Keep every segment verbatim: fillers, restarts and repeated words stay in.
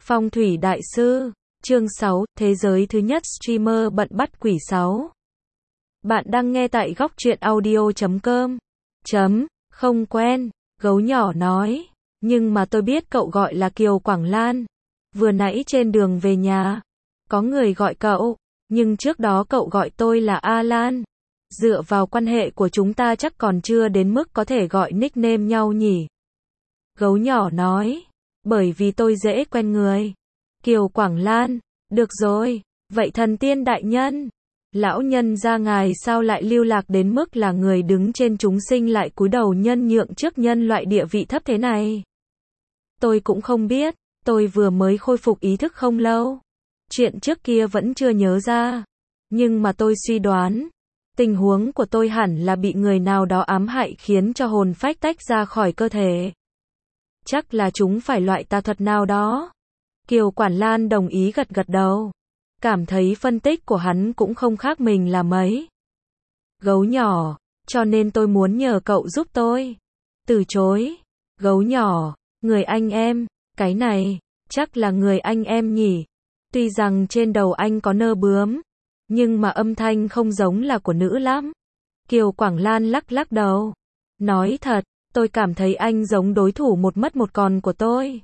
Phong thủy đại sư, chương sáu, thế giới thứ nhất streamer bận bắt quỷ sáu. Bạn đang nghe tại góc truyện audio chấm com. Chấm, không quen, gấu nhỏ nói, nhưng mà tôi biết cậu gọi là Kiều Quảng Lan. Vừa nãy trên đường về nhà, có người gọi cậu, nhưng trước đó cậu gọi tôi là A Lan. Dựa vào quan hệ của chúng ta chắc còn chưa đến mức có thể gọi nickname nhau nhỉ? Gấu nhỏ nói, bởi vì tôi dễ quen người. Kiều Quảng Lan, được rồi, vậy thần tiên đại nhân, lão nhân gia ngài sao lại lưu lạc đến mức là người đứng trên chúng sinh lại cúi đầu nhân nhượng trước nhân loại địa vị thấp thế này? Tôi cũng không biết, tôi vừa mới khôi phục ý thức không lâu. Chuyện trước kia vẫn chưa nhớ ra, nhưng mà tôi suy đoán, tình huống của tôi hẳn là bị người nào đó ám hại khiến cho hồn phách tách ra khỏi cơ thể. Chắc là chúng phải loại tà thuật nào đó. Kiều Quảng Lan đồng ý gật gật đầu. Cảm thấy phân tích của hắn cũng không khác mình là mấy. Gấu nhỏ, cho nên tôi muốn nhờ cậu giúp tôi. Từ chối. Gấu nhỏ, người anh em, cái này, chắc là người anh em nhỉ. Tuy rằng trên đầu anh có nơ bướm, nhưng mà âm thanh không giống là của nữ lắm. Kiều Quảng Lan lắc lắc đầu. Nói thật, tôi cảm thấy anh giống đối thủ một mất một còn của tôi.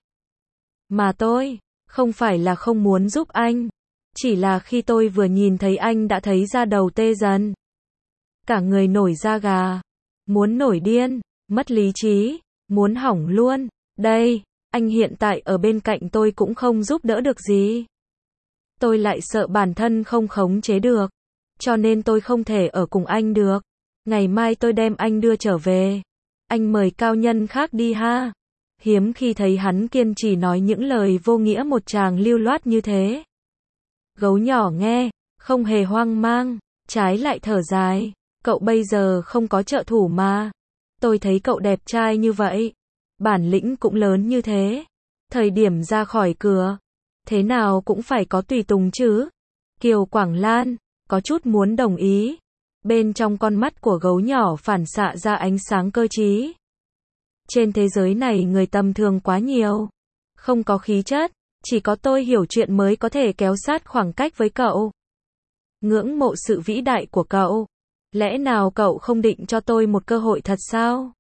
Mà tôi, không phải là không muốn giúp anh. Chỉ là khi tôi vừa nhìn thấy anh đã thấy da đầu tê dần. Cả người nổi da gà. Muốn nổi điên, mất lý trí, muốn hỏng luôn. Đây, anh hiện tại ở bên cạnh tôi cũng không giúp đỡ được gì. Tôi lại sợ bản thân không khống chế được. Cho nên tôi không thể ở cùng anh được. Ngày mai tôi đem anh đưa trở về. Anh mời cao nhân khác đi ha. Hiếm khi thấy hắn kiên trì nói những lời vô nghĩa một tràng lưu loát như thế. Gấu nhỏ nghe, không hề hoang mang, trái lại thở dài. Cậu bây giờ không có trợ thủ mà. Tôi thấy cậu đẹp trai như vậy. Bản lĩnh cũng lớn như thế. Thời điểm ra khỏi cửa, thế nào cũng phải có tùy tùng chứ. Kiều Quảng Lan, có chút muốn đồng ý. Bên trong con mắt của gấu nhỏ phản xạ ra ánh sáng cơ trí. Trên thế giới này người tầm thường quá nhiều. Không có khí chất, chỉ có tôi hiểu chuyện mới có thể kéo sát khoảng cách với cậu. Ngưỡng mộ sự vĩ đại của cậu. Lẽ nào cậu không định cho tôi một cơ hội thật sao?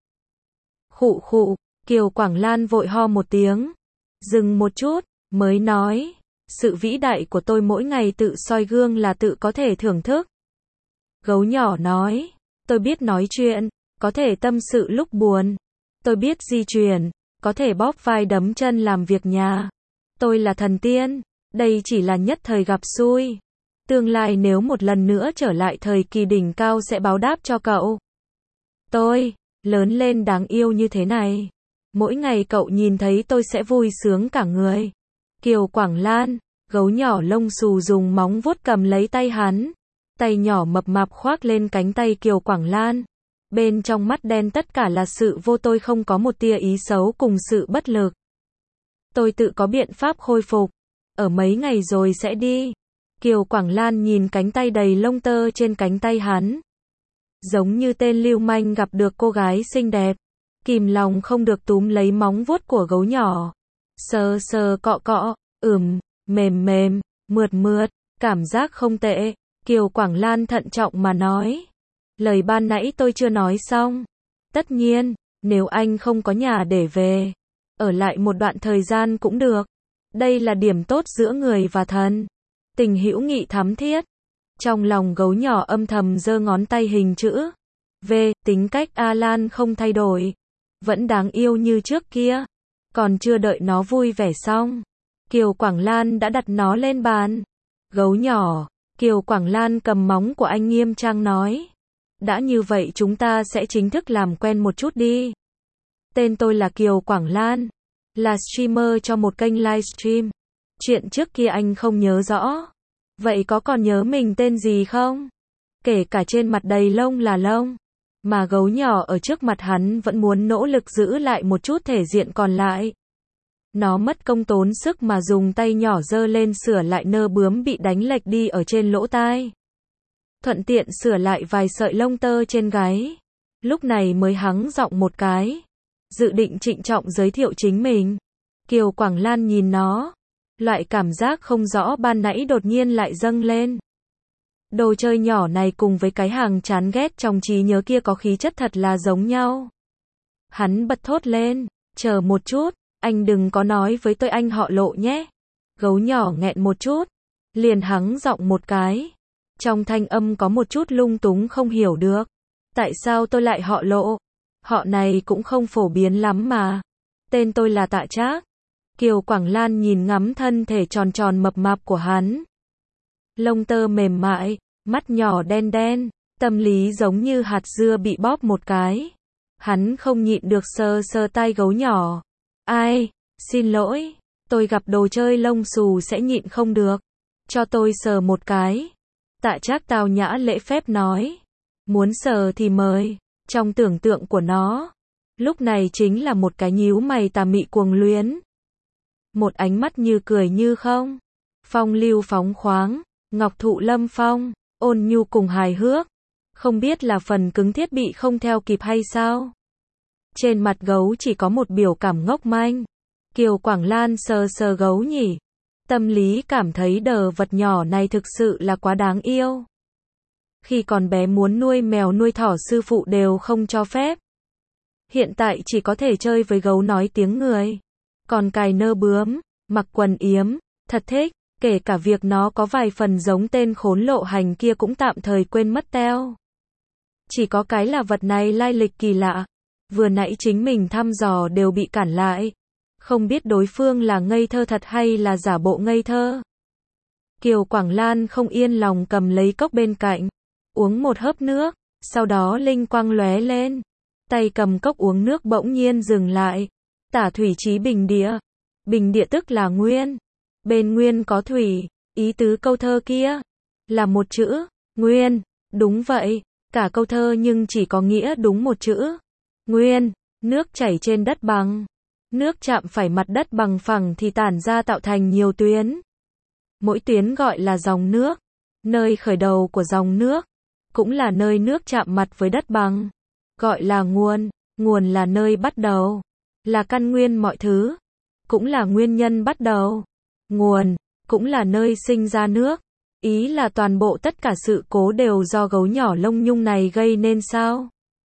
Khụ khụ, Kiều Quảng Lan vội ho một tiếng. Dừng một chút, mới nói. Sự vĩ đại của tôi mỗi ngày tự soi gương là tự có thể thưởng thức. Gấu nhỏ nói. Tôi biết nói chuyện, có thể tâm sự lúc buồn. Tôi biết di chuyển, có thể bóp vai đấm chân làm việc nhà. Tôi là thần tiên, đây chỉ là nhất thời gặp xui. Tương lai nếu một lần nữa trở lại thời kỳ đỉnh cao sẽ báo đáp cho cậu. Tôi, lớn lên đáng yêu như thế này. Mỗi ngày cậu nhìn thấy tôi sẽ vui sướng cả người. Kiều Quảng Lan, gấu nhỏ lông xù dùng móng vuốt cầm lấy tay hắn. Tay nhỏ mập mạp khoác lên cánh tay Kiều Quảng Lan. Bên trong mắt đen tất cả là sự vô tôi, không có một tia ý xấu cùng sự bất lực. Tôi tự có biện pháp khôi phục. Ở mấy ngày rồi sẽ đi. Kiều Quảng Lan nhìn cánh tay đầy lông tơ trên cánh tay hắn. Giống như tên lưu manh gặp được cô gái xinh đẹp. Kìm lòng không được túm lấy móng vuốt của gấu nhỏ. Sờ sờ cọ cọ, ừm, mềm mềm, mượt mượt, cảm giác không tệ. Kiều Quảng Lan thận trọng mà nói. Lời ban nãy tôi chưa nói xong. Tất nhiên, nếu anh không có nhà để về, ở lại một đoạn thời gian cũng được. Đây là điểm tốt giữa người và thần. Tình hữu nghị thắm thiết. Trong lòng gấu nhỏ âm thầm giơ ngón tay hình chữ V, tính cách A Lan không thay đổi. Vẫn đáng yêu như trước kia. Còn chưa đợi nó vui vẻ xong, Kiều Quảng Lan đã đặt nó lên bàn. Gấu nhỏ, Kiều Quảng Lan cầm móng của anh nghiêm trang nói. Đã như vậy chúng ta sẽ chính thức làm quen một chút đi. Tên tôi là Kiều Quảng Lan, là streamer cho một kênh livestream. Chuyện trước kia anh không nhớ rõ. Vậy có còn nhớ mình tên gì không? Kể cả trên mặt đầy lông là lông. Mà gấu nhỏ ở trước mặt hắn vẫn muốn nỗ lực giữ lại một chút thể diện còn lại. Nó mất công tốn sức mà dùng tay nhỏ giơ lên sửa lại nơ bướm bị đánh lệch đi ở trên lỗ tai. Thuận tiện sửa lại vài sợi lông tơ trên gáy. Lúc này mới hắng giọng một cái. Dự định trịnh trọng giới thiệu chính mình. Kiều Quảng Lan nhìn nó. Loại cảm giác không rõ ban nãy đột nhiên lại dâng lên. Đồ chơi nhỏ này cùng với cái hàng chán ghét trong trí nhớ kia có khí chất thật là giống nhau. Hắn bật thốt lên, chờ một chút, anh đừng có nói với tôi anh họ Lộ nhé. Gấu nhỏ nghẹn một chút, liền hắng giọng một cái. Trong thanh âm có một chút lung túng không hiểu được. Tại sao tôi lại họ Lộ? Họ này cũng không phổ biến lắm mà. Tên tôi là Tạ Trác. Kiều Quảng Lan nhìn ngắm thân thể tròn tròn mập mạp của hắn. Lông tơ mềm mại, mắt nhỏ đen đen, tâm lý giống như hạt dưa bị bóp một cái. Hắn không nhịn được sờ sờ tay gấu nhỏ. Ai, xin lỗi, tôi gặp đồ chơi lông xù sẽ nhịn không được. Cho tôi sờ một cái. Tạ Trác tao nhã lễ phép nói. Muốn sờ thì mời. Trong tưởng tượng của nó, lúc này chính là một cái nhíu mày tà mị cuồng luyến. Một ánh mắt như cười như không. Phong lưu phóng khoáng, ngọc thụ lâm phong, ôn nhu cùng hài hước. Không biết là phần cứng thiết bị không theo kịp hay sao? Trên mặt gấu chỉ có một biểu cảm ngốc manh. Kiều Quảng Lan sờ sờ gấu nhỉ. Tâm lý cảm thấy đờ vật nhỏ này thực sự là quá đáng yêu. Khi còn bé muốn nuôi mèo nuôi thỏ sư phụ đều không cho phép. Hiện tại chỉ có thể chơi với gấu nói tiếng người. Còn cài nơ bướm, mặc quần yếm, thật thích. Kể cả việc nó có vài phần giống tên khốn Lộ Hành kia cũng tạm thời quên mất teo. Chỉ có cái là vật này lai lịch kỳ lạ. Vừa nãy chính mình thăm dò đều bị cản lại. Không biết đối phương là ngây thơ thật hay là giả bộ ngây thơ. Kiều Quảng Lan không yên lòng cầm lấy cốc bên cạnh. Uống một hớp nước. Sau đó linh quang lóe lên. Tay cầm cốc uống nước bỗng nhiên dừng lại. Tả thủy chí bình địa. Bình địa tức là nguyên. Bên nguyên có thủy. Ý tứ câu thơ kia là một chữ, nguyên. Đúng vậy. Cả câu thơ nhưng chỉ có nghĩa đúng một chữ. Nguyên. Nước chảy trên đất bằng. Nước chạm phải mặt đất bằng phẳng thì tản ra tạo thành nhiều tuyến. Mỗi tuyến gọi là dòng nước. Nơi khởi đầu của dòng nước cũng là nơi nước chạm mặt với đất bằng, gọi là nguồn. Nguồn là nơi bắt đầu, là căn nguyên mọi thứ, cũng là nguyên nhân bắt đầu. Nguồn cũng là nơi sinh ra nước. Ý là toàn bộ tất cả sự cố đều do gấu nhỏ lông nhung này gây nên sao?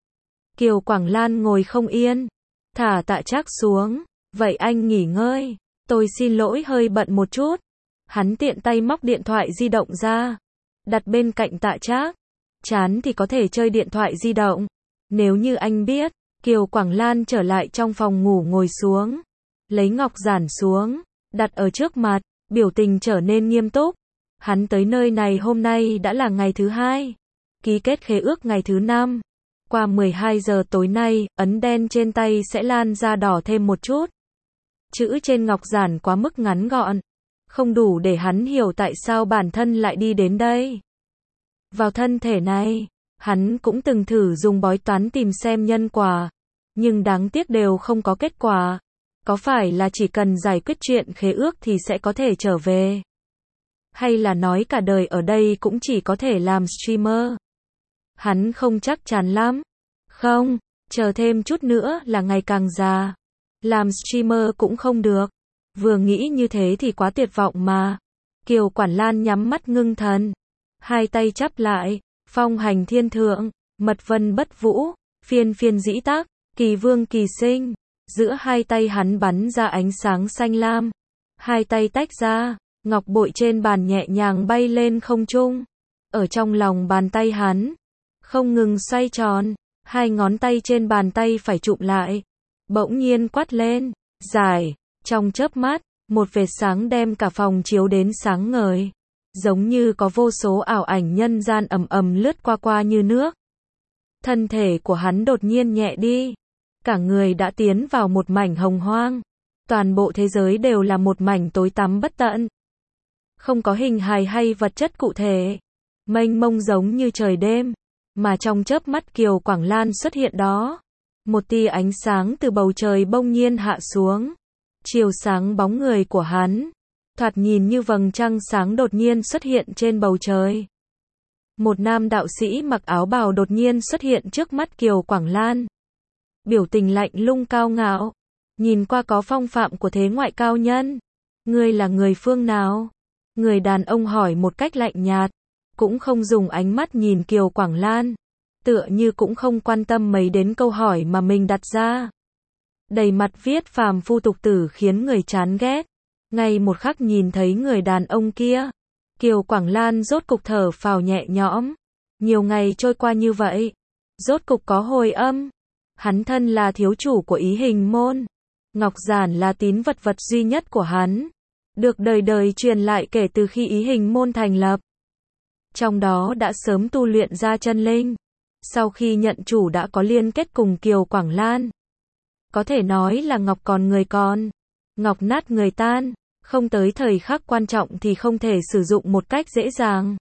Kiều Quảng Lan ngồi không yên, thả Tạ Trác xuống. Vậy anh nghỉ ngơi, tôi xin lỗi hơi bận một chút. Hắn tiện tay móc điện thoại di động ra, đặt bên cạnh Tạ Trác. Chán thì có thể chơi điện thoại di động. Nếu như anh biết. Kiều Quảng Lan trở lại trong phòng ngủ ngồi xuống, lấy ngọc giản xuống, đặt ở trước mặt, biểu tình trở nên nghiêm túc. Hắn tới nơi này hôm nay đã là ngày thứ hai, ký kết khế ước ngày thứ năm. Qua mười hai giờ tối nay, ấn đen trên tay sẽ lan ra đỏ thêm một chút. Chữ trên ngọc giản quá mức ngắn gọn, không đủ để hắn hiểu tại sao bản thân lại đi đến đây. Vào thân thể này, hắn cũng từng thử dùng bói toán tìm xem nhân quả, nhưng đáng tiếc đều không có kết quả. Có phải là chỉ cần giải quyết chuyện khế ước thì sẽ có thể trở về? Hay là nói cả đời ở đây cũng chỉ có thể làm streamer? Hắn không chắc chắn lắm. Không, chờ thêm chút nữa là ngày càng già. Làm streamer cũng không được. Vừa nghĩ như thế thì quá tuyệt vọng mà. Kiều Quảng Lan nhắm mắt ngưng thần. Hai tay chắp lại. Phong hành thiên thượng, mật vân bất vũ, phiên phiên dĩ tác, kỳ vương kỳ sinh. Giữa hai tay hắn bắn ra ánh sáng xanh lam. Hai tay tách ra, ngọc bội trên bàn nhẹ nhàng bay lên không trung. Ở trong lòng bàn tay hắn, không ngừng xoay tròn. Hai ngón tay trên bàn tay phải chụm lại. Bỗng nhiên quát lên, giải. Trong chớp mắt, một vệt sáng đem cả phòng chiếu đến sáng ngời. Giống như có vô số ảo ảnh nhân gian ầm ầm lướt qua qua như nước. Thân thể của hắn đột nhiên nhẹ đi. Cả người đã tiến vào một mảnh hồng hoang. Toàn bộ thế giới đều là một mảnh tối tăm bất tận. Không có hình hài hay vật chất cụ thể. Mênh mông giống như trời đêm. Mà trong chớp mắt Kiều Quảng Lan xuất hiện đó. Một tia ánh sáng từ bầu trời bỗng nhiên hạ xuống. Chiếu sáng bóng người của hắn. Thoạt nhìn như vầng trăng sáng đột nhiên xuất hiện trên bầu trời. Một nam đạo sĩ mặc áo bào đột nhiên xuất hiện trước mắt Kiều Quảng Lan. Biểu tình lạnh lùng cao ngạo. Nhìn qua có phong phạm của thế ngoại cao nhân. Ngươi là người phương nào? Người đàn ông hỏi một cách lạnh nhạt, cũng không dùng ánh mắt nhìn Kiều Quảng Lan, tựa như cũng không quan tâm mấy đến câu hỏi mà mình đặt ra. Đầy mặt viết phàm phu tục tử khiến người chán ghét. Ngay một khắc nhìn thấy người đàn ông kia, Kiều Quảng Lan rốt cục thở phào nhẹ nhõm. Nhiều ngày trôi qua như vậy, rốt cục có hồi âm. Hắn thân là thiếu chủ của Ý Hình môn, ngọc giản là tín vật vật duy nhất của hắn, được đời đời truyền lại kể từ khi Ý Hình môn thành lập. Trong đó đã sớm tu luyện ra chân linh. Sau khi nhận chủ đã có liên kết cùng Kiều Quảng Lan. Có thể nói là ngọc còn người còn, ngọc nát người tan, không tới thời khắc quan trọng thì không thể sử dụng một cách dễ dàng.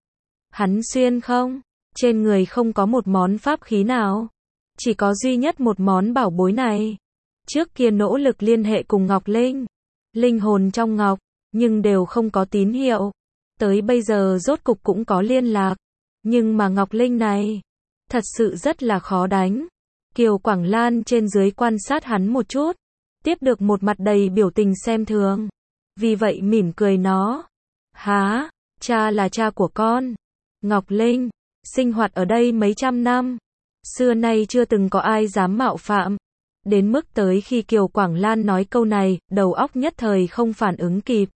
Hắn xuyên không, trên người không có một món pháp khí nào, chỉ có duy nhất một món bảo bối này. Trước kia nỗ lực liên hệ cùng Ngọc Linh, linh hồn trong ngọc, nhưng đều không có tín hiệu. Tới bây giờ rốt cục cũng có liên lạc, nhưng mà Ngọc Linh này, thật sự rất là khó đánh. Kiều Quảng Lan trên dưới quan sát hắn một chút, tiếp được một mặt đầy biểu tình xem thường. Vì vậy mỉm cười nó. Há, cha là cha của con. Ngọc Linh, sinh hoạt ở đây mấy trăm năm, xưa nay chưa từng có ai dám mạo phạm. Đến mức tới khi Kiều Quảng Lan nói câu này, đầu óc nhất thời không phản ứng kịp.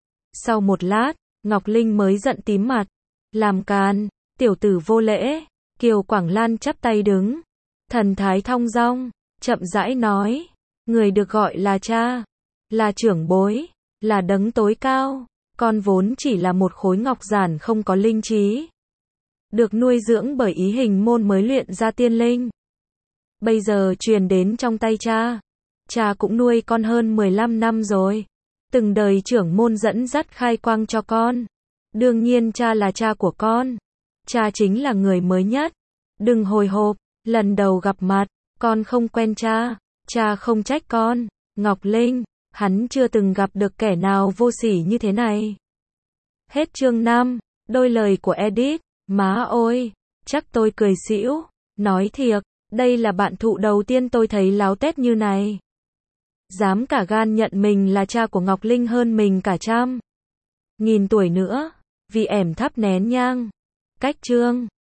Sau một lát, Ngọc Linh mới giận tím mặt. Làm càn, tiểu tử vô lễ. Kiều Quảng Lan chắp tay đứng, thần thái thong dong, chậm rãi nói. Người được gọi là cha, là trưởng bối, là đấng tối cao. Con vốn chỉ là một khối ngọc giản không có linh trí, được nuôi dưỡng bởi Ý Hình môn mới luyện ra tiên linh. Bây giờ truyền đến trong tay cha. Cha cũng nuôi con hơn mười lăm năm rồi. Từng đời trưởng môn dẫn dắt khai quang cho con. Đương nhiên cha là cha của con. Cha chính là người mới nhất. Đừng hồi hộp, lần đầu gặp mặt, con không quen cha. Cha không trách con. Ngọc Linh, hắn chưa từng gặp được kẻ nào vô sỉ như thế này. Hết chương năm. Đôi lời của Edit. Má ôi, chắc tôi cười xỉu. Nói thiệt, đây là bạn thụ đầu tiên tôi thấy láo tét như này. Dám cả gan nhận mình là cha của Ngọc Linh hơn mình cả trăm nghìn tuổi nữa, vì ẻm thắp nén nhang. Cách chương